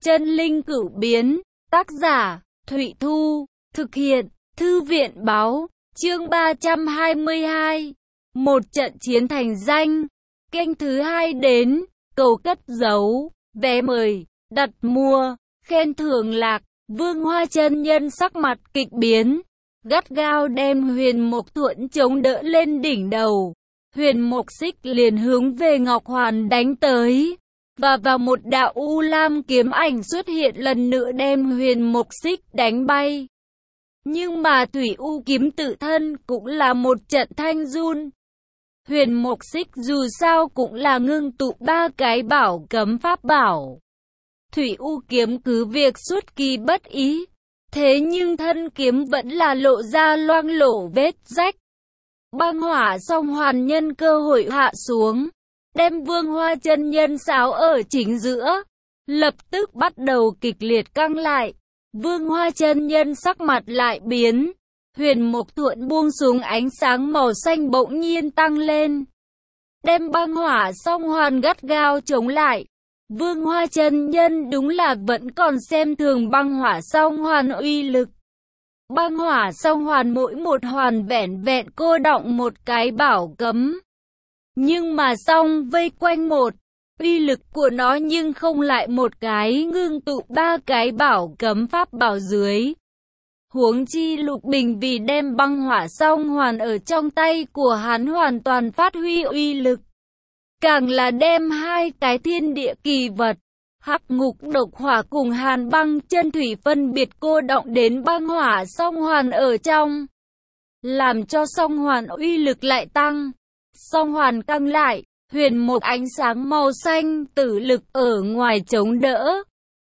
Chân linh cửu biến, tác giả, Thụy Thu, thực hiện, Thư viện báo, chương 322. Một trận chiến thành danh, kênh thứ 2 đến, cầu cất giấu, vé mời, đặt mua, khen thưởng lạc, Vương Hoa chân nhân sắc mặt kịch biến, gắt gao đem Huyền Mộc Thuẫn chống đỡ lên đỉnh đầu. Huyền Mộc Xích liền hướng về Ngọc Hoàn đánh tới. Và vào một đạo u lam kiếm ảnh xuất hiện lần nữa đem Huyền Mộc Xích đánh bay. Nhưng mà Thủy U kiếm tự thân cũng là một trận thanh run. Huyền Mộc Xích dù sao cũng là ngưng tụ 3 cái bảo cấm pháp bảo. Thủy U kiếm cứ việc xuất kỳ bất ý, thế nhưng thân kiếm vẫn là lộ ra loang lổ vết rách. Băng hỏa song hoàn nhân cơ hội hạ xuống, đem Vương Hoa chân nhân xáo ở chính giữa, lập tức bắt đầu kịch liệt căng lại. Vương Hoa chân nhân sắc mặt lại biến, Huyền Mộc Thuẫn buông xuống ánh sáng màu xanh bỗng nhiên tăng lên, đem băng hỏa song hoàn gắt gao chống lại. Vương Hoa chân nhân đúng là vẫn còn xem thường băng hỏa song hoàn uy lực. Băng hỏa song hoàn mỗi một hoàn vẻn vẹn cô đọng một cái bảo cấm. Nhưng mà song vây quanh một, uy lực của nó nhưng không lại một cái ngưng tụ 3 cái bảo cấm pháp bảo dưới. Huống chi Lục Bình vì đem băng hỏa song hoàn ở trong tay của hắn hoàn toàn phát huy uy lực. Càng là đem 2 cái thiên địa kỳ vật, Hắc Ngục Độc Hỏa cùng Hàn Băng Chân Thủy phân biệt cô động đến băng hỏa song hoàn ở trong, làm cho song hoàn uy lực lại tăng. Song hoàn căng lại, Huyền Mộc ánh sáng màu xanh tử lực ở ngoài chống đỡ.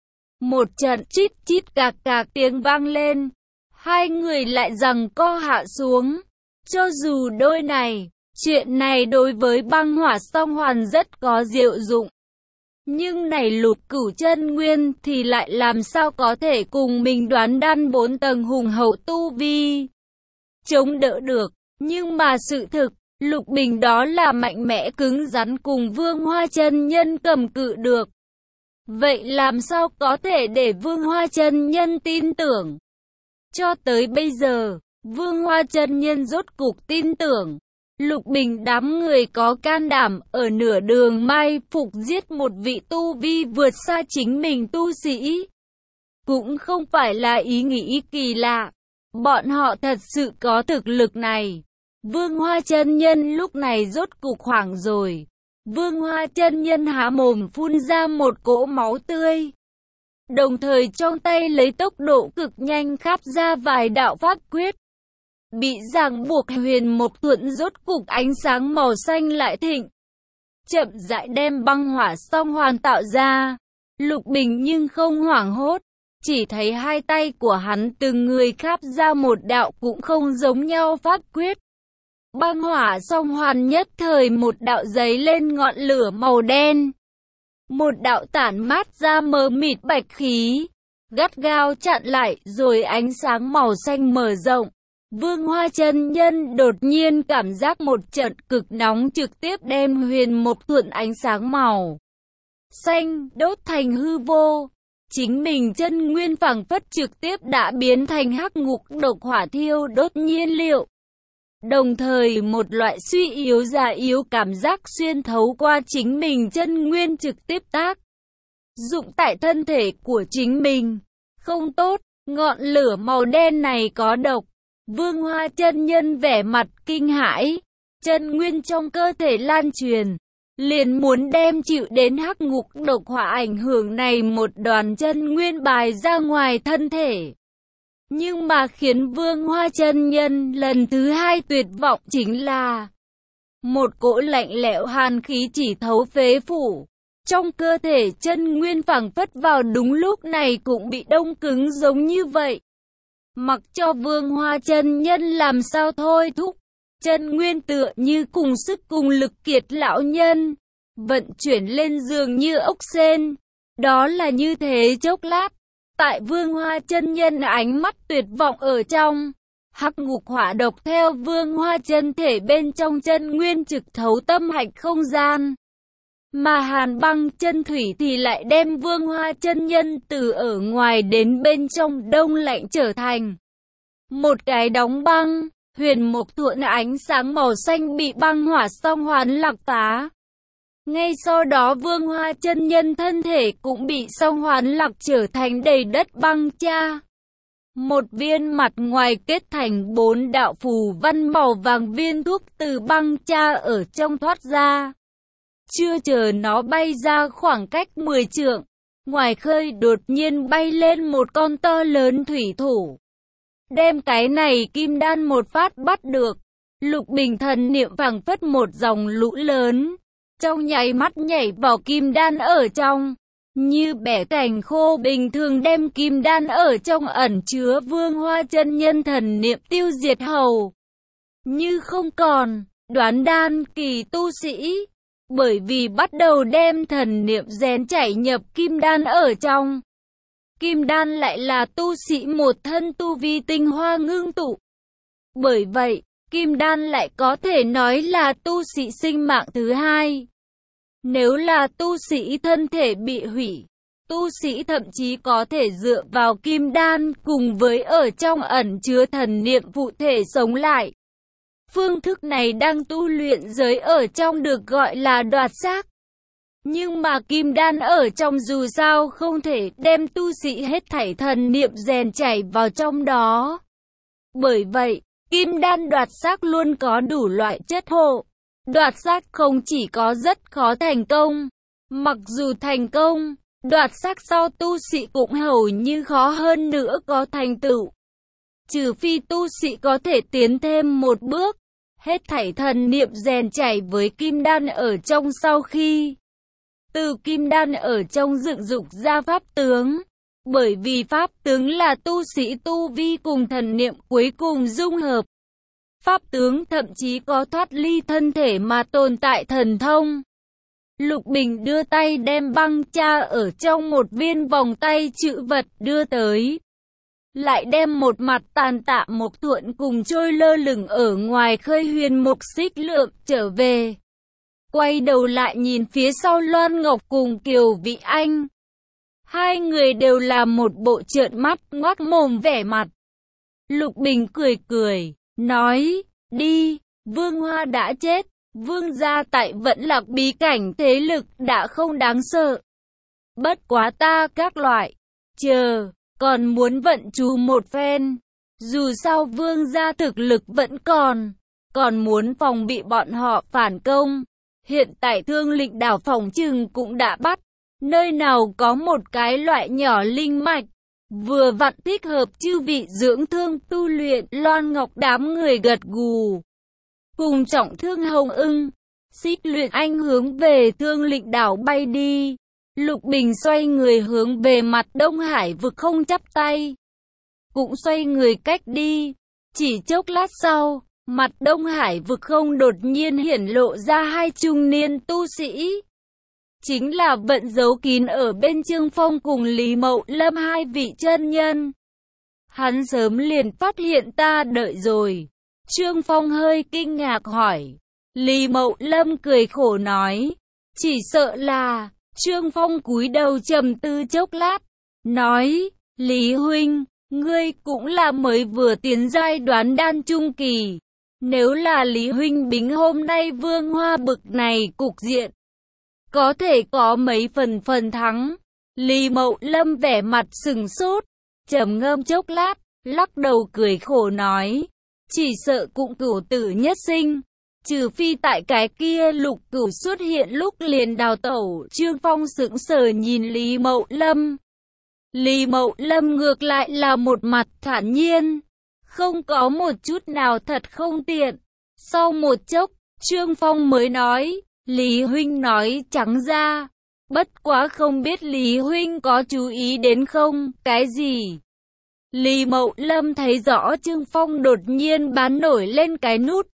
Một trận chít chít cạc cạc tiếng vang lên, hai người lại giằng co hạ xuống. Cho dù đôi này, chuyện này đối với băng hỏa song hoàn rất có diệu dụng. Nhưng này Lục Cửu chân nguyên thì lại làm sao có thể cùng mình đoán đan 4 tầng hùng hậu tu vi chống đỡ được. Nhưng mà sự thực, Lục Bình đó là mạnh mẽ cứng rắn cùng Vương Hoa chân nhân cầm cự được. Vậy làm sao có thể để Vương Hoa chân nhân tin tưởng? Cho tới bây giờ, Vương Hoa chân nhân rốt cục tin tưởng. Lục Bình đám người có can đảm ở nửa đường mai phục giết một vị tu vi vượt xa chính mình tu sĩ. Cũng không phải là ý nghĩ kỳ lạ. Bọn họ thật sự có thực lực này. Vương Hoa chân nhân lúc này rốt cục hoảng rồi. Vương Hoa chân nhân há mồm phun ra một cỗ máu tươi. Đồng thời trong tay lấy tốc độ cực nhanh khắp ra vài đạo pháp quyết. Bị ràng buộc Huyền Mộc Thuẫn rốt cục ánh sáng màu xanh lại thịnh. Chậm rãi đem băng hỏa song hoàn tạo ra. Lục Bình nhưng không hoảng hốt. Chỉ thấy hai tay của hắn từng người khắp ra một đạo cũng không giống nhau pháp quyết. Băng hỏa song hoàn nhất thời một đạo giấy lên ngọn lửa màu đen. Một đạo tản mát ra mờ mịt bạch khí, gắt gao chặn lại rồi ánh sáng màu xanh mở rộng. Vương Hoa chân nhân đột nhiên cảm giác một trận cực nóng trực tiếp đem Huyền Mộc Thuẫn ánh sáng màu xanh đốt thành hư vô. Chính mình chân nguyên phảng phất trực tiếp đã biến thành Hắc Ngục Độc Hỏa thiêu đốt nhiên liệu. Đồng thời một loại suy yếu già yếu cảm giác xuyên thấu qua chính mình chân nguyên trực tiếp tác dụng tại thân thể của chính mình. Không tốt, ngọn lửa màu đen này có độc. Vương Hoa chân nhân vẻ mặt kinh hãi, chân nguyên trong cơ thể lan truyền, liền muốn đem chịu đến Hắc Ngục Độc Hỏa ảnh hưởng này một đoàn chân nguyên bài ra ngoài thân thể. Nhưng mà khiến Vương Hoa chân nhân lần thứ 2 tuyệt vọng chính là một cỗ lạnh lẽo hàn khí chỉ thấu phế phủ. Trong cơ thể chân nguyên phảng phất vào đúng lúc này cũng bị đông cứng giống như vậy. Mặc cho Vương Hoa chân nhân làm sao thôi thúc, chân nguyên tựa như cùng sức cùng lực kiệt lão nhân, vận chuyển lên giường như ốc sên. Đó là như thế chốc lát. Tại Vương Hoa chân nhân ánh mắt tuyệt vọng ở trong, Hắc Ngục Hỏa độc theo Vương Hoa chân thể bên trong chân nguyên trực thấu tâm hạch không gian. Mà Hàn Băng Chân Thủy thì lại đem Vương Hoa chân nhân từ ở ngoài đến bên trong đông lạnh trở thành một cái đóng băng. Huyền mục thuận ánh sáng màu xanh bị băng hỏa song hoàn lạc phá. Ngay sau đó Vương Hoa chân nhân thân thể cũng bị song hoàn lạc trở thành đầy đất băng cha. Một viên mặt ngoài kết thành 4 đạo phù văn màu vàng, viên thuốc từ băng cha ở trong thoát ra. Chưa chờ nó bay ra khoảng cách 10 trượng, ngoài khơi đột nhiên bay lên một con to lớn thủy thủ. Đem cái này kim đan một phát bắt được. Lục Bình thần niệm phảng phất một dòng lũ lớn, trong nháy mắt nhảy vào kim đan ở trong, như bẻ cành khô bình thường đem kim đan ở trong ẩn chứa Vương Hoa chân nhân thần niệm tiêu diệt hầu như không còn. Đoán đan kỳ tu sĩ, bởi vì bắt đầu đem thần niệm rèn chảy nhập kim đan ở trong. Kim đan lại là tu sĩ một thân tu vi tinh hoa ngưng tụ. Bởi vậy, kim đan lại có thể nói là tu sĩ sinh mạng thứ hai. Nếu là tu sĩ thân thể bị hủy, tu sĩ thậm chí có thể dựa vào kim đan cùng với ở trong ẩn chứa thần niệm phụ thể sống lại. Phương thức này đang tu luyện giới ở trong được gọi là đoạt xác. Nhưng mà kim đan ở trong dù sao không thể đem tu sĩ hết thảy thần niệm rèn chảy vào trong đó. Bởi vậy, kim đan đoạt xác luôn có đủ loại chất hộ. Đoạt xác không chỉ có rất khó thành công, mặc dù thành công, đoạt xác sau tu sĩ cũng hầu như khó hơn nữa có thành tựu. Trừ phi tu sĩ có thể tiến thêm một bước, hết thảy thần niệm rèn chảy với kim đan ở trong sau khi từ kim đan ở trong dựng dục ra pháp tướng. Bởi vì pháp tướng là tu sĩ tu vi cùng thần niệm cuối cùng dung hợp. Pháp tướng thậm chí có thoát ly thân thể mà tồn tại thần thông. Lục Bình đưa tay đem băng cha ở trong một viên vòng tay chữ vật đưa tới. Lại đem một mặt tàn tạ mộc thuận cùng trôi lơ lửng ở ngoài khơi huyền mục xích lượng trở về. Quay đầu lại nhìn phía sau Loan Ngọc cùng Kiều Vị Anh. Hai người đều là một bộ trợn mắt ngoác mồm vẻ mặt. Lục Bình cười cười, nói, đi, Vương Hoa đã chết, Vương gia tại Vẫn Lạc bí cảnh thế lực đã không đáng sợ. Bất quá ta các loại, chờ, còn muốn vận chú một phen. Dù sao Vương gia thực lực vẫn còn muốn phòng bị bọn họ phản công. Hiện tại Thương Lĩnh đảo phòng trừng cũng đã bắt. Nơi nào có một cái loại nhỏ linh mạch, vừa vặn thích hợp chư vị dưỡng thương tu luyện. Loan Ngọc đám người gật gù. Cùng Trọng Thương Hồng Ưng, Xích Luyện Anh hướng về Thương Lĩnh đảo bay đi. Lục Bình xoay người hướng về mặt Đông Hải vực không chắp tay, cũng xoay người cách đi. Chỉ chốc lát sau, mặt Đông Hải vực không đột nhiên hiển lộ ra hai trung niên tu sĩ. Chính là Vận giấu kín ở bên Trương Phong cùng Lý Mậu Lâm hai vị chân nhân. Hắn sớm liền phát hiện ta đợi rồi. Trương Phong hơi kinh ngạc hỏi. Lý Mậu Lâm cười khổ nói, chỉ sợ là. Trương Phong cúi đầu trầm tư chốc lát, nói, Lý huynh, ngươi cũng là mới vừa tiến giai đoán đan trung kỳ. Nếu là Lý huynh bính hôm nay Vương Hoa bực này cục diện, có thể có mấy phần thắng. Lý Mậu Lâm vẻ mặt sừng sốt, trầm ngâm chốc lát, lắc đầu cười khổ nói, chỉ sợ cũng cửu tử nhất sinh. Trừ phi tại cái kia Lục Cửu xuất hiện lúc liền đào tẩu. Trương Phong sững sờ nhìn Lý Mậu Lâm. Lý Mậu Lâm ngược lại là một mặt thản nhiên, không có một chút nào thật không tiện. Sau một chốc, Trương Phong mới nói, Lý huynh nói trắng ra, bất quá không biết Lý huynh có chú ý đến không? Cái gì? Lý Mậu Lâm thấy rõ Trương Phong đột nhiên bán nổi lên cái nút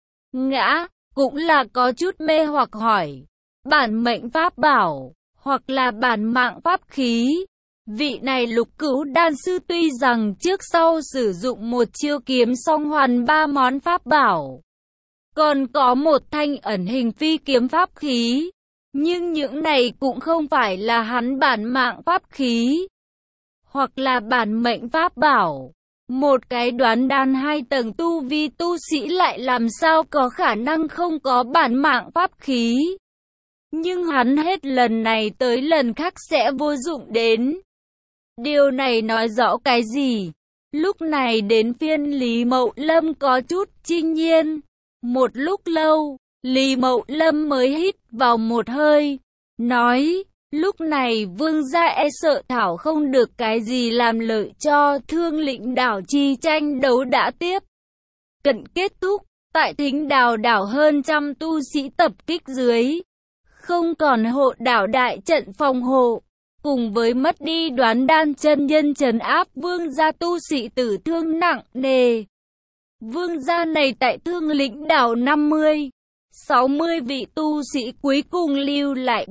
ngã, cũng là có chút mê hoặc hỏi, bản mệnh pháp bảo, hoặc là bản mạng pháp khí. Vị này Lục Cửu đan sư tuy rằng trước sau sử dụng một chiêu kiếm song hoàn 3 món pháp bảo, còn có một thanh ẩn hình phi kiếm pháp khí, Nhưng những này cũng không phải là hắn bản mạng pháp khí, hoặc là bản mệnh pháp bảo. Một cái đoán đan 2 tầng tu vi tu sĩ lại làm sao có khả năng không có bản mạng pháp khí. Nhưng hắn hết lần này tới lần khác sẽ vô dụng đến. Điều này nói rõ cái gì? Lúc này đến phiên Lý Mậu Lâm có chút chinh nhiên. Một lúc lâu, Lý Mậu Lâm mới hít vào một hơi, nói, lúc này vương gia e sợ thảo không được cái gì làm lợi cho Thương Lĩnh đảo chi tranh đấu đã tiếp cận kết thúc. Tại Thính Đào đảo hơn trăm tu sĩ tập kích dưới, không còn hộ đảo đại trận phòng hộ, cùng với mất đi đoán đan chân nhân trấn áp vương gia tu sĩ tử thương nặng nề. Vương gia này tại Thương Lĩnh đảo 60 vị tu sĩ cuối cùng lưu lại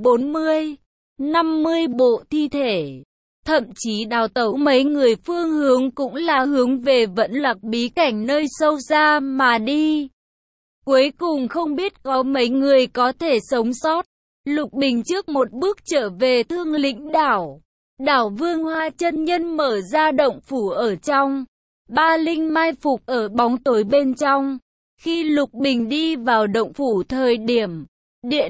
50 bộ thi thể. Thậm chí đào tẩu mấy người phương hướng cũng là hướng về Vẫn Lạc bí cảnh nơi sâu xa mà đi. Cuối cùng không biết có mấy người có thể sống sót. Lục Bình trước một bước trở về Thương Lĩnh đảo. Đảo Vương Hoa chân nhân mở ra động phủ ở trong. Ba linh mai phục ở bóng tối bên trong. Khi Lục Bình đi vào động phủ thời điểm, địa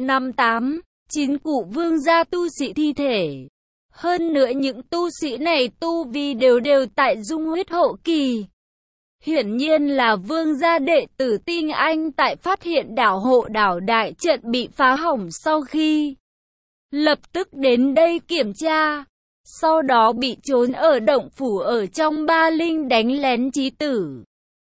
9 cụ vương gia tu sĩ thi thể. Hơn nữa những tu sĩ này tu vi đều tại dung huyết hậu kỳ. Hiển nhiên là vương gia đệ tử Tinh Anh tại phát hiện đảo hộ đảo đại trận bị phá hỏng sau khi lập tức đến đây kiểm tra. Sau đó bị trốn ở động phủ ở trong Ba Linh đánh lén chí tử.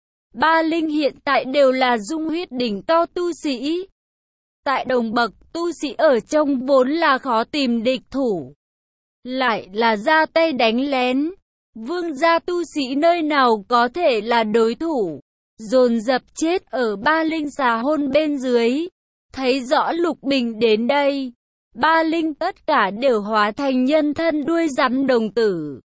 Ba Linh hiện tại đều là dung huyết đỉnh cao tu sĩ. Tại đồng bậc tu sĩ ở trong vốn là khó tìm địch thủ. Lại là ra tay đánh lén. Vương gia tu sĩ nơi nào có thể là đối thủ. Dồn dập chết ở Ba Linh xà hôn bên dưới. Thấy rõ Lục Bình đến đây, Ba Linh tất cả đều hóa thành nhân thân đuôi rắn đồng tử.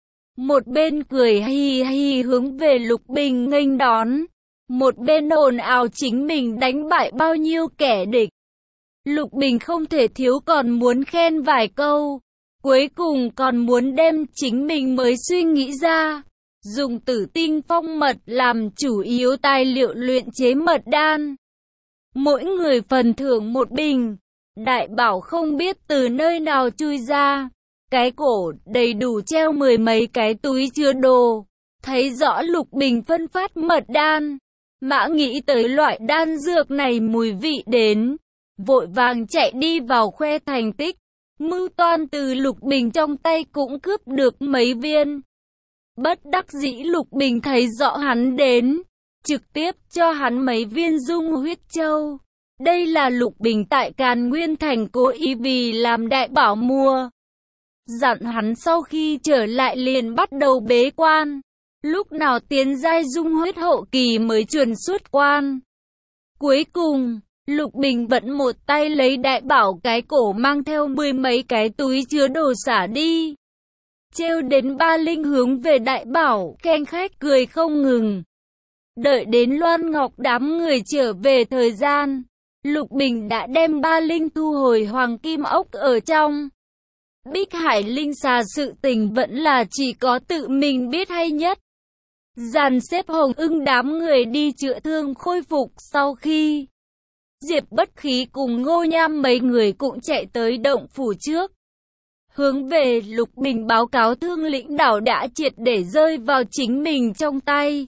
Một bên cười hi hi hướng về Lục Bình nghênh đón, một bên ồn ào chính mình đánh bại bao nhiêu kẻ địch. Lục Bình không thể thiếu còn muốn khen vài câu, cuối cùng còn muốn đem chính mình mới suy nghĩ ra, dùng Tử Tinh Phong mật làm chủ yếu tài liệu luyện chế mật đan. Mỗi người phần thưởng một bình. Đại bảo không biết từ nơi nào chui ra, cái cổ đầy đủ treo 10 mấy cái túi chứa đồ. Thấy rõ Lục Bình phân phát mật đan, mã nghĩ tới loại đan dược này mùi vị đến, vội vàng chạy đi vào khoe thành tích. Mưu toan từ Lục Bình trong tay cũng cướp được mấy viên. Bất đắc dĩ Lục Bình thấy rõ hắn đến, trực tiếp cho hắn mấy viên dung huyết châu. Đây là Lục Bình tại Càn Nguyên Thành cố ý vì làm đại bảo mua. Dặn hắn sau khi trở lại liền bắt đầu bế quan. Lúc nào tiến giai dung huyết hậu kỳ mới truyền xuất quan. Cuối cùng, Lục Bình vẫn một tay lấy đại bảo cái cổ mang theo 10 mấy cái túi chứa đồ xả đi. Trêu đến Ba Linh hướng về đại bảo, khen khách cười không ngừng. Đợi đến Loan Ngọc đám người trở về thời gian, Lục Bình đã đem Ba Linh thu hồi hoàng kim ốc ở trong. Bích Hải Linh xà sự tình vẫn là chỉ có tự mình biết hay nhất. Dàn xếp Hồng Ưng đám người đi chữa thương khôi phục sau khi Diệp Bất Khí cùng Ngô Nham mấy người cũng chạy tới động phủ trước. Hướng về Lục Bình báo cáo Thương Lĩnh đảo đã triệt để rơi vào chính mình trong tay.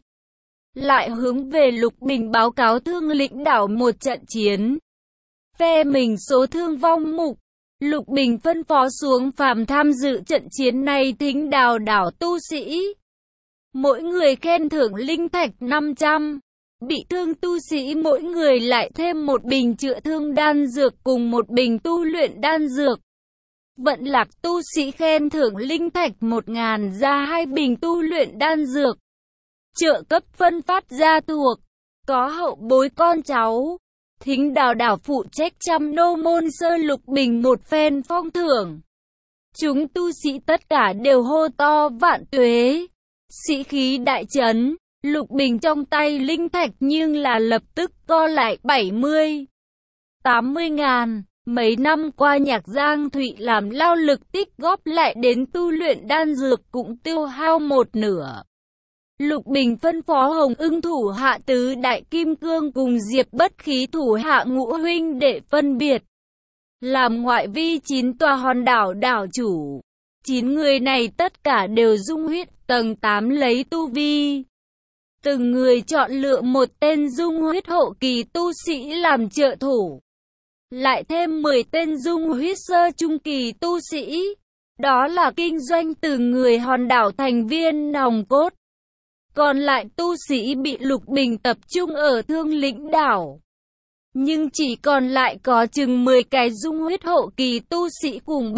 Lại hướng về Lục Bình báo cáo Thương Lĩnh đảo một trận chiến. Phe mình số thương vong mục. Lục Bình phân phó xuống phàm tham dự trận chiến này Thính Đào đảo tu sĩ. Mỗi người khen thưởng linh thạch 500. Bị thương tu sĩ mỗi người lại thêm một bình chữa thương đan dược cùng một bình tu luyện đan dược. Vận Lạc tu sĩ khen thưởng linh thạch 1000 ra 2 bình tu luyện đan dược. Trợ cấp phân phát gia thuộc, có hậu bối con cháu. Thính Đào đảo phụ trách chăm nô môn sơ Lục Bình một phen phong thưởng. Chúng tu sĩ tất cả đều hô to vạn tuế. Sĩ khí đại trấn, Lục Bình trong tay linh thạch nhưng là lập tức co lại 70, 80 ngàn. Mấy năm qua Nhạc Giang Thụy làm lao lực tích góp lại đến tu luyện đan dược cũng tiêu hao một nửa. Lục Bình phân phó Hồng Ưng thủ hạ tứ đại kim cương cùng Diệp Bất Khí thủ hạ ngũ huynh để phân biệt, làm ngoại vi 9 tòa hòn đảo đảo chủ. 9 người này tất cả đều dung huyết tầng 8 lấy tu vi. Từng người chọn lựa một tên dung huyết hộ kỳ tu sĩ làm trợ thủ. Lại thêm 10 tên dung huyết sơ trung kỳ tu sĩ. Đó là kinh doanh từ người hòn đảo thành viên nòng cốt. Còn lại tu sĩ bị Lục Bình tập trung ở Thương Lĩnh đảo. Nhưng chỉ còn lại có chừng 10 cái dung huyết hộ kỳ tu sĩ cùng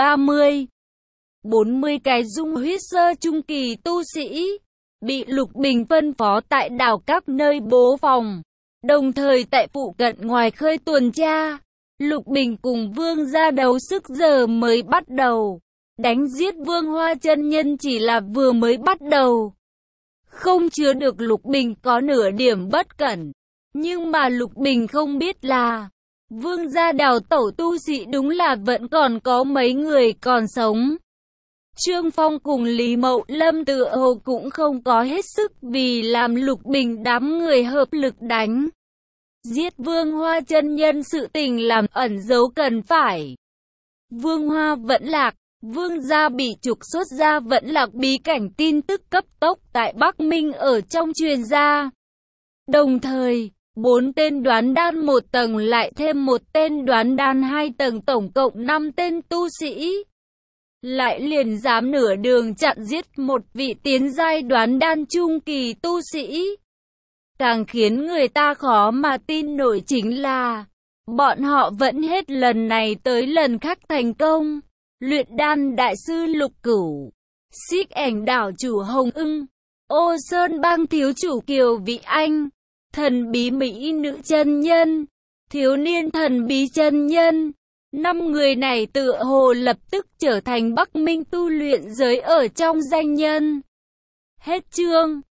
40 cái dung huyết sơ trung kỳ tu sĩ. Bị Lục Bình phân phó tại đảo các nơi bố phòng. Đồng thời tại phụ cận ngoài khơi tuần tra. Lục Bình cùng Vương gia đấu sức giờ mới bắt đầu. Đánh giết Vương Hoa chân nhân chỉ là vừa mới bắt đầu. Không chứa được Lục Bình có nửa điểm bất cẩn. Nhưng mà Lục Bình không biết là Vương gia đào tẩu tu sĩ đúng là vẫn còn có mấy người còn sống. Trương Phong cùng Lý Mậu Lâm tựa hồ cũng không có hết sức vì làm Lục Bình đám người hợp lực đánh giết Vương Hoa chân nhân, sự tình làm ẩn giấu cần phải. Vương Hoa vẫn lạc, Vương gia bị trục xuất ra vẫn lạc, bí cảnh tin tức cấp tốc tại Bắc Minh ở trong truyền ra. Đồng thời, 4 tên đoán đan 1 tầng lại thêm 1 tên đoán đan 2 tầng, tổng cộng 5 tên tu sĩ. Lại liền dám nửa đường chặn giết một vị tiến giai đoán đan trung kỳ tu sĩ. Càng khiến người ta khó mà tin nổi chính là bọn họ vẫn hết lần này tới lần khác thành công. Luyện đan đại sư Lục Cửu, Xích Ảnh đảo chủ Hồng Ưng, Ô Sơn bang thiếu chủ Kiều Vị Anh, thần bí mỹ nữ chân nhân, thiếu niên thần bí chân nhân. 5 người này tựa hồ lập tức trở thành Bắc Minh tu luyện giới ở trong danh nhân. Hết chương.